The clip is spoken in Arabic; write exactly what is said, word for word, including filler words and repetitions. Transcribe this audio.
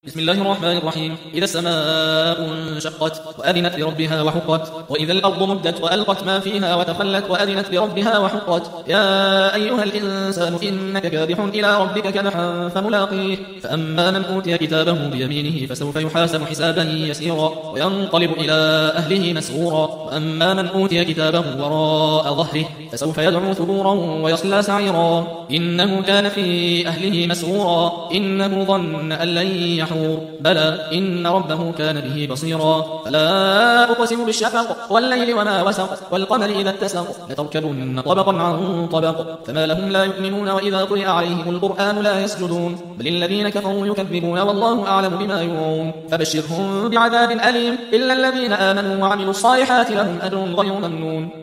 بسم الله الرحمن الرحيم. إذا السماء انشقت وأذنت لربها وحقت، وإذا الأرض مدت وألقت ما فيها وتخلت وأذنت لربها وحقت. يا أيها الإنسان إنك كادح إلى ربك كدحا فملاقيه. فأما من أوتي كتابه بيمينه فسوف يحاسب حسابا يسيرا وينقلب إلى أهله مسرورا. وأما من أوتي كتابه وراء ظهره فسوف يدعو ثبورا ويصلى سعيرا. إنه كان في أهله مسرورا، إنه ظن أن لن يحور. بلى إن ربه كان به بصيرا. فلا أقسم بالشفق والليل وما وسق والقمر إذا اتسق لتركبن طبقا عن طبق فما لهم لا يؤمنون وإذا قرئ عليهم القرآن لا يسجدون بل الذين كفروا يكذبون والله أعلم بما يوعون. فبشرهم بعذاب أليم إلا الذين آمنوا وعملوا الصالحات لهم أجر غير ممنون.